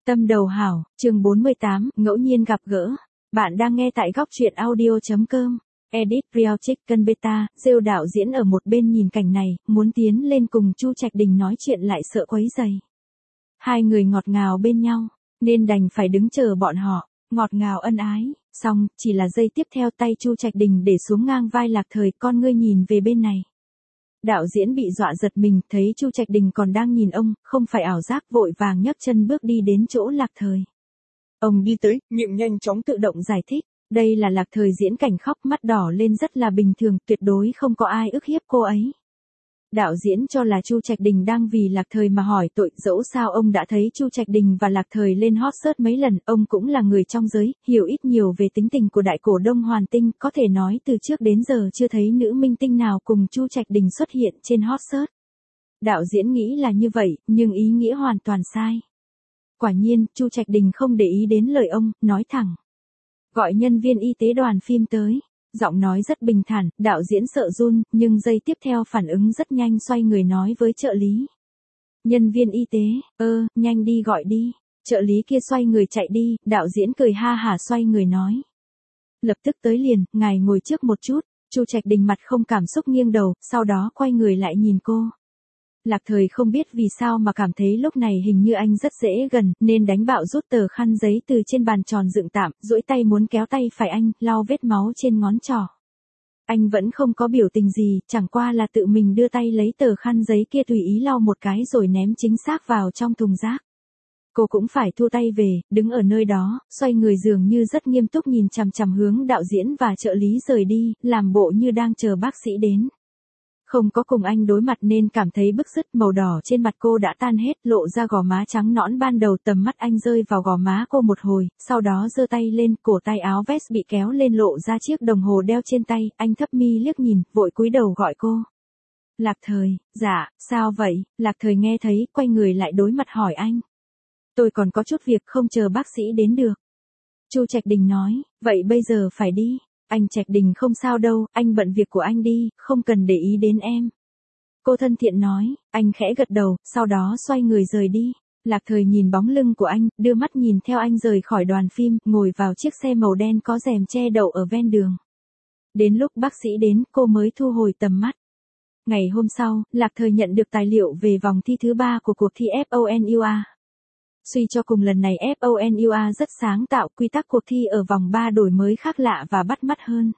Tâm đầu hảo, chương 48, ngẫu nhiên gặp gỡ. Bạn đang nghe tại góc truyện audio.com. Edit Real Chicken Beta, Rêu đạo diễn ở một bên nhìn cảnh này, muốn tiến lên cùng Chu Trạch Đình nói chuyện lại sợ quấy rầy. Hai người ngọt ngào bên nhau, nên đành phải đứng chờ bọn họ, ngọt ngào ân ái, xong, chỉ là giây tiếp theo tay Chu Trạch Đình để xuống ngang vai Lạc Thời, con ngươi nhìn về bên này. Đạo diễn bị dọa giật mình, thấy Chu Trạch Đình còn đang nhìn ông, không phải ảo giác, vội vàng nhấc chân bước đi đến chỗ Lạc Thời. Ông đi tới, miệng nhanh chóng tự động giải thích, đây là Lạc Thời diễn cảnh khóc mắt đỏ lên rất là bình thường, tuyệt đối không có ai ức hiếp cô ấy. Đạo diễn cho là Chu Trạch Đình đang vì Lạc Thời mà hỏi tội, dẫu sao ông đã thấy Chu Trạch Đình và Lạc Thời lên hot search mấy lần, ông cũng là người trong giới, hiểu ít nhiều về tính tình của đại cổ đông Hoàn Tinh, có thể nói từ trước đến giờ chưa thấy nữ minh tinh nào cùng Chu Trạch Đình xuất hiện trên hot search. Đạo diễn nghĩ là như vậy, nhưng ý nghĩa hoàn toàn sai. Quả nhiên, Chu Trạch Đình không để ý đến lời ông, nói thẳng. Gọi nhân viên y tế đoàn phim tới. Giọng nói rất bình thản, đạo diễn sợ run, nhưng giây tiếp theo phản ứng rất nhanh, xoay người nói với trợ lý. Nhân viên y tế, nhanh đi gọi đi. Trợ lý kia xoay người chạy đi, đạo diễn cười ha hả xoay người nói. Lập tức tới liền, ngài ngồi trước một chút. Chu Trạch Đình mặt không cảm xúc nghiêng đầu, sau đó quay người lại nhìn cô. Lạc Thời không biết vì sao mà cảm thấy lúc này hình như anh rất dễ gần, nên đánh bạo rút tờ khăn giấy từ trên bàn tròn dựng tạm, duỗi tay muốn kéo tay phải anh, lau vết máu trên ngón trỏ. Anh vẫn không có biểu tình gì, chẳng qua là tự mình đưa tay lấy tờ khăn giấy kia tùy ý lau một cái rồi ném chính xác vào trong thùng rác. Cô cũng phải thu tay về, đứng ở nơi đó, xoay người dường như rất nghiêm túc nhìn chằm chằm hướng đạo diễn và trợ lý rời đi, làm bộ như đang chờ bác sĩ đến. Không có cùng anh đối mặt nên cảm thấy bức rứt, màu đỏ trên mặt cô đã tan hết, lộ ra gò má trắng nõn ban đầu, tầm mắt anh rơi vào gò má cô một hồi, sau đó giơ tay lên, cổ tay áo vest bị kéo lên lộ ra chiếc đồng hồ đeo trên tay, anh thấp mi liếc nhìn, vội cúi đầu gọi cô. Lạc Thời, dạ, sao vậy? Lạc Thời nghe thấy, quay người lại đối mặt hỏi anh. Tôi còn có chút việc không chờ bác sĩ đến được. Chu Trạch Đình nói, vậy bây giờ phải đi. Anh Trạch Đình không sao đâu, anh bận việc của anh đi, không cần để ý đến em. Cô thân thiện nói, anh khẽ gật đầu, sau đó xoay người rời đi. Lạc Thời nhìn bóng lưng của anh, đưa mắt nhìn theo anh rời khỏi đoàn phim, ngồi vào chiếc xe màu đen có rèm che đậu ở ven đường. Đến lúc bác sĩ đến, cô mới thu hồi tầm mắt. Ngày hôm sau, Lạc Thời nhận được tài liệu về vòng thi thứ 3 của cuộc thi FONUA. Suy cho cùng lần này FONUA rất sáng tạo, quy tắc cuộc thi ở vòng 3 đổi mới khác lạ và bắt mắt hơn.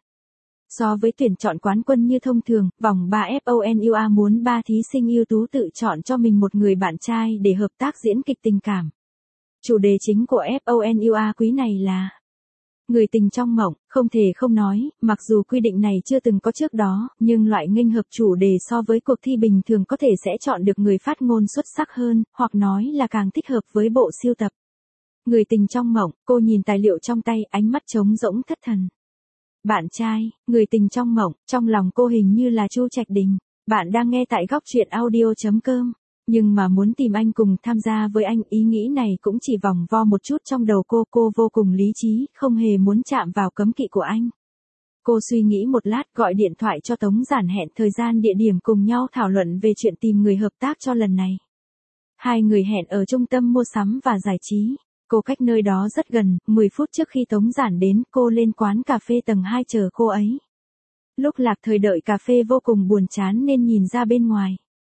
So với tuyển chọn quán quân như thông thường, vòng 3 FONUA muốn 3 thí sinh ưu tú tự chọn cho mình một người bạn trai để hợp tác diễn kịch tình cảm. Chủ đề chính của FONUA quý này là người tình trong mộng, không thể không nói, mặc dù quy định này chưa từng có trước đó, nhưng loại nghênh hợp chủ đề so với cuộc thi bình thường có thể sẽ chọn được người phát ngôn xuất sắc hơn, hoặc nói là càng thích hợp với bộ siêu tập. Người tình trong mộng, cô nhìn tài liệu trong tay, ánh mắt trống rỗng thất thần. Bạn trai, người tình trong mộng, trong lòng cô hình như là Chu Trạch Đình. Bạn đang nghe tại góc truyện audio.com. Nhưng mà muốn tìm anh cùng tham gia với anh, ý nghĩ này cũng chỉ vòng vo một chút trong đầu cô vô cùng lý trí, không hề muốn chạm vào cấm kỵ của anh. Cô suy nghĩ một lát, gọi điện thoại cho Tống Giản hẹn thời gian địa điểm cùng nhau thảo luận về chuyện tìm người hợp tác cho lần này. Hai người hẹn ở trung tâm mua sắm và giải trí. Cô cách nơi đó rất gần, 10 phút trước khi Tống Giản đến, cô lên quán cà phê tầng 2 chờ cô ấy. Lúc Lạc Thời đợi cà phê vô cùng buồn chán nên nhìn ra bên ngoài.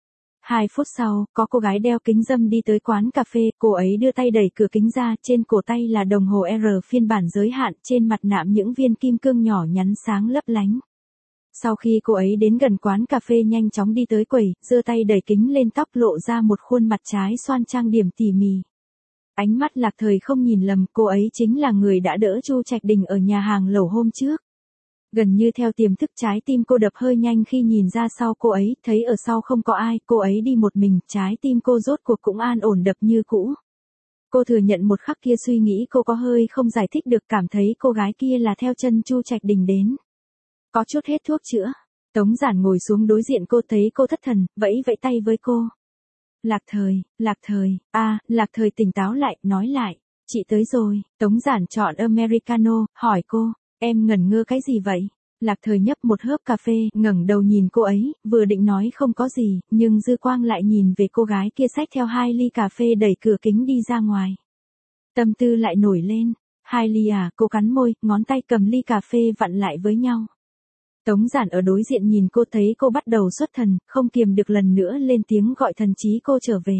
2 phút sau, có cô gái đeo kính râm đi tới quán cà phê, cô ấy đưa tay đẩy cửa kính ra, trên cổ tay là đồng hồ R phiên bản giới hạn, trên mặt nạm những viên kim cương nhỏ nhắn sáng lấp lánh. Sau khi cô ấy đến gần quán cà phê nhanh chóng đi tới quầy, giơ tay đẩy kính lên tóc lộ ra một khuôn mặt trái xoan trang điểm tỉ mỉ. Ánh mắt Lạc Thời không nhìn lầm, cô ấy chính là người đã đỡ Chu Trạch Đình ở nhà hàng lẩu hôm trước. Gần như theo tiềm thức, trái tim cô đập hơi nhanh khi nhìn ra sau cô ấy, thấy ở sau không có ai, cô ấy đi một mình, trái tim cô rốt cuộc cũng an ổn đập như cũ. Cô thừa nhận một khắc kia suy nghĩ cô có hơi không giải thích được, cảm thấy cô gái kia là theo chân Chu Trạch Đình đến. Có chút hết thuốc chữa. Tống Giản ngồi xuống đối diện cô, thấy cô thất thần, vẫy vẫy tay với cô. Lạc Thời, Lạc Thời tỉnh táo lại, nói lại, chị tới rồi. Tống Giản chọn Americano, hỏi cô, em ngẩn ngơ cái gì vậy? Lạc Thời nhấp một hớp cà phê, ngẩng đầu nhìn cô ấy, vừa định nói không có gì, nhưng dư quang lại nhìn về cô gái kia xách theo 2 ly cà phê đẩy cửa kính đi ra ngoài. Tâm tư lại nổi lên. Hai ly à, cô cắn môi, ngón tay cầm ly cà phê vặn lại với nhau. Tống Giản ở đối diện nhìn cô thấy cô bắt đầu xuất thần, không kiềm được lần nữa lên tiếng gọi thần trí cô trở về.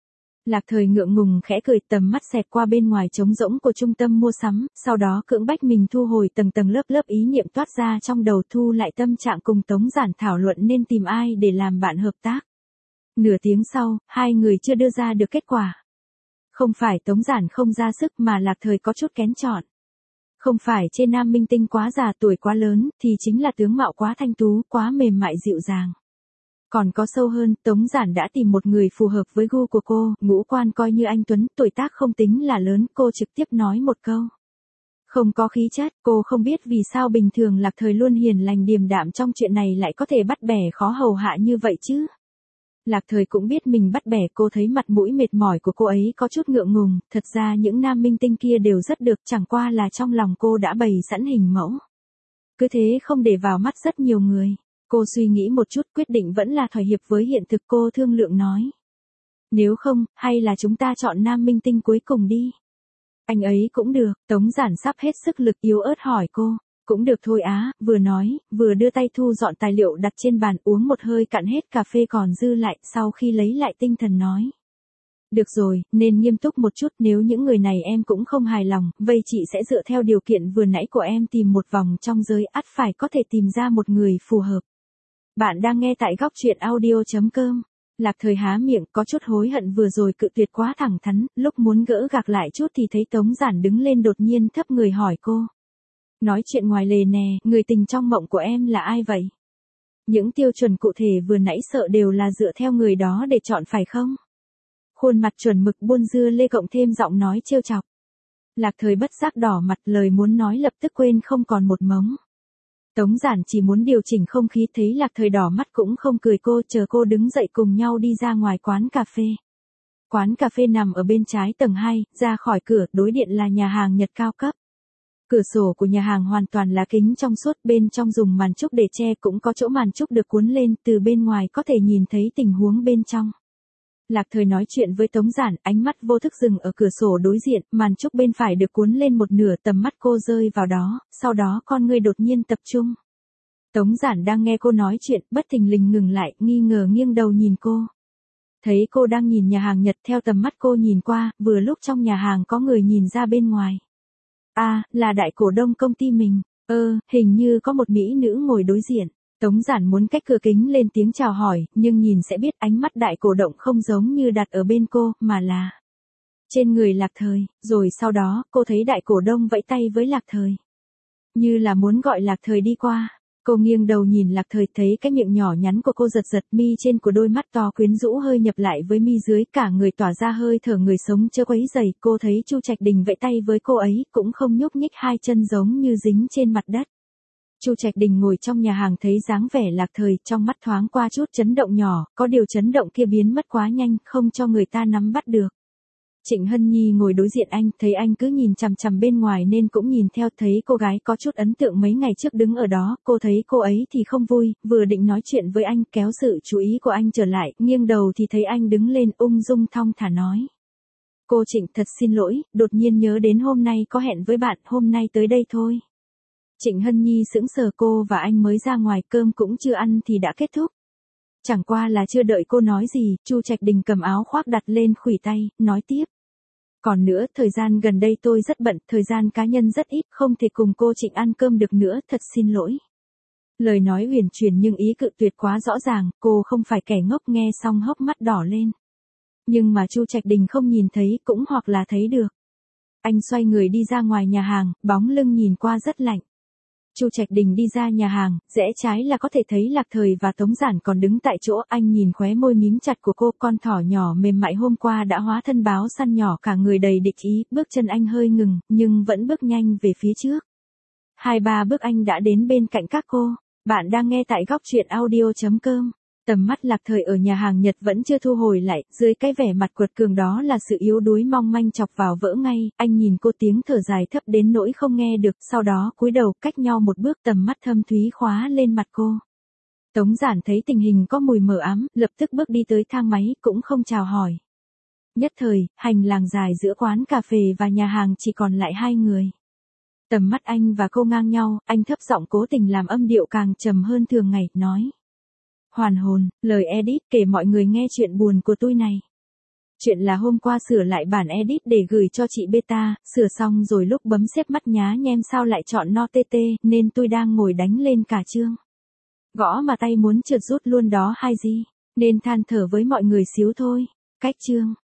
Lạc Thời ngượng ngùng khẽ cười, tầm mắt xẹt qua bên ngoài trống rỗng của trung tâm mua sắm, sau đó cưỡng bách mình thu hồi tầng tầng lớp lớp ý niệm toát ra trong đầu, thu lại tâm trạng cùng Tống Giản thảo luận nên tìm ai để làm bạn hợp tác. Nửa tiếng sau, hai người chưa đưa ra được kết quả. Không phải Tống Giản không ra sức mà Lạc Thời có chút kén chọn. Không phải chê nam minh tinh quá già tuổi quá lớn, thì chính là tướng mạo quá thanh tú, quá mềm mại dịu dàng. Còn có sâu hơn, Tống Giản đã tìm một người phù hợp với gu của cô, ngũ quan coi như anh tuấn, tuổi tác không tính là lớn, cô trực tiếp nói một câu. Không có khí chất, cô không biết vì sao bình thường Lạc Thời luôn hiền lành điềm đạm trong chuyện này lại có thể bắt bẻ khó hầu hạ như vậy chứ. Lạc Thời cũng biết mình bắt bẻ, cô thấy mặt mũi mệt mỏi của cô ấy có chút ngượng ngùng, thật ra những nam minh tinh kia đều rất được, chẳng qua là trong lòng cô đã bày sẵn hình mẫu. Cứ thế không để vào mắt rất nhiều người. Cô suy nghĩ một chút, quyết định vẫn là thỏa hiệp với hiện thực, cô thương lượng nói. Nếu không, hay là chúng ta chọn nam minh tinh cuối cùng đi. Anh ấy cũng được, Tống Giản sắp hết sức lực yếu ớt hỏi cô. Cũng được thôi á, vừa nói, vừa đưa tay thu dọn tài liệu đặt trên bàn, uống một hơi cạn hết cà phê còn dư lại, sau khi lấy lại tinh thần nói. Được rồi, nên nghiêm túc một chút, nếu những người này em cũng không hài lòng, vậy chị sẽ dựa theo điều kiện vừa nãy của em tìm một vòng trong giới, ắt phải có thể tìm ra một người phù hợp. Bạn đang nghe tại góc truyện audio.com. Lạc Thời há miệng, có chút hối hận vừa rồi cự tuyệt quá thẳng thắn, lúc muốn gỡ gạc lại chút thì thấy Tống Giản đứng lên đột nhiên thấp người hỏi cô. Nói chuyện ngoài lề nè, người tình trong mộng của em là ai vậy? Những tiêu chuẩn cụ thể vừa nãy sợ đều là dựa theo người đó để chọn phải không? Khuôn mặt chuẩn mực buôn dưa lê cộng thêm giọng nói trêu chọc. Lạc Thời bất giác đỏ mặt, lời muốn nói lập tức quên không còn một mống. Tống Giản chỉ muốn điều chỉnh không khí, thấy Lạc Thời đỏ mắt cũng không cười, cô chờ cô đứng dậy cùng nhau đi ra ngoài quán cà phê. Quán cà phê nằm ở bên trái tầng 2, ra khỏi cửa, đối diện là nhà hàng Nhật cao cấp. Cửa sổ của nhà hàng hoàn toàn là kính trong suốt, bên trong dùng màn trúc để che, cũng có chỗ màn trúc được cuốn lên, từ bên ngoài có thể nhìn thấy tình huống bên trong. Lạc Thời nói chuyện với Tống Giản, ánh mắt vô thức dừng ở cửa sổ đối diện, màn trúc bên phải được cuốn lên một nửa, tầm mắt cô rơi vào đó, sau đó con ngươi đột nhiên tập trung. Tống Giản đang nghe cô nói chuyện, bất thình lình ngừng lại, nghi ngờ nghiêng đầu nhìn cô. Thấy cô đang nhìn nhà hàng Nhật, theo tầm mắt cô nhìn qua, vừa lúc trong nhà hàng có người nhìn ra bên ngoài. Là đại cổ đông công ty mình. Hình như có một mỹ nữ ngồi đối diện. Tống Giản muốn cách cửa kính lên tiếng chào hỏi, nhưng nhìn sẽ biết ánh mắt đại cổ động không giống như đặt ở bên cô, mà là trên người Lạc Thời, rồi sau đó, cô thấy đại cổ đông vẫy tay với Lạc Thời. Như là muốn gọi Lạc Thời đi qua. Cô nghiêng đầu nhìn Lạc Thời, thấy cái miệng nhỏ nhắn của cô giật giật, mi trên của đôi mắt to quyến rũ hơi nhập lại với mi dưới, cả người tỏa ra hơi thở người sống chớ quấy rầy. Cô thấy Chu Trạch Đình vẫy tay với cô ấy, cũng không nhúc nhích, hai chân giống như dính trên mặt đất. Chu Trạch Đình ngồi trong nhà hàng thấy dáng vẻ Lạc Thời, trong mắt thoáng qua chút chấn động nhỏ, có điều chấn động kia biến mất quá nhanh, không cho người ta nắm bắt được. Trịnh Hân Nhi ngồi đối diện anh, thấy anh cứ nhìn chằm chằm bên ngoài nên cũng nhìn theo, thấy cô gái có chút ấn tượng mấy ngày trước đứng ở đó, cô thấy cô ấy thì không vui, vừa định nói chuyện với anh, kéo sự chú ý của anh trở lại, nghiêng đầu thì thấy anh đứng lên ung dung thong thả nói. Cô Trịnh, thật xin lỗi, đột nhiên nhớ đến hôm nay có hẹn với bạn, hôm nay tới đây thôi. Trịnh Hân Nhi sững sờ, cô và anh mới ra ngoài, cơm cũng chưa ăn thì đã kết thúc. Chẳng qua là chưa đợi cô nói gì, Chu Trạch Đình cầm áo khoác đặt lên khuỷu tay, nói tiếp. Còn nữa, thời gian gần đây tôi rất bận, thời gian cá nhân rất ít, không thể cùng cô Trịnh ăn cơm được nữa, thật xin lỗi. Lời nói huyền chuyển nhưng ý cự tuyệt quá rõ ràng, cô không phải kẻ ngốc, nghe xong hốc mắt đỏ lên. Nhưng mà Chu Trạch Đình không nhìn thấy, cũng hoặc là thấy được. Anh xoay người đi ra ngoài nhà hàng, bóng lưng nhìn qua rất lạnh. Chu Trạch Đình đi ra nhà hàng, rẽ trái là có thể thấy Lạc Thời và Tống Giản còn đứng tại chỗ, anh nhìn khóe môi mím chặt của cô, con thỏ nhỏ mềm mại hôm qua đã hóa thân báo săn nhỏ, cả người đầy địch ý, bước chân anh hơi ngừng, nhưng vẫn bước nhanh về phía trước. 2-3 bước anh đã đến bên cạnh các cô. Bạn đang nghe tại góc truyện audio.com. Tầm mắt Lạc Thời ở nhà hàng Nhật vẫn chưa thu hồi lại, dưới cái vẻ mặt quật cường đó là sự yếu đuối mong manh chọc vào vỡ ngay, anh nhìn cô tiếng thở dài thấp đến nỗi không nghe được, sau đó cúi đầu cách nhau một bước, tầm mắt thâm thúy khóa lên mặt cô. Tống Giản thấy tình hình có mùi mờ ám, lập tức bước đi tới thang máy, cũng không chào hỏi. Nhất thời, hành lang dài giữa quán cà phê và nhà hàng chỉ còn lại hai người. Tầm mắt anh và cô ngang nhau, anh thấp giọng cố tình làm âm điệu càng trầm hơn thường ngày, nói. Hoàn hồn, lời edit kể mọi người nghe chuyện buồn của tôi này. Chuyện là hôm qua sửa lại bản edit để gửi cho chị Beta, sửa xong rồi lúc bấm xếp mắt nhá nhem sao lại chọn no TT, nên tôi đang ngồi đánh lên cả chương. Gõ mà tay muốn trượt rút luôn đó hay gì, nên than thở với mọi người xíu thôi. Cách chương.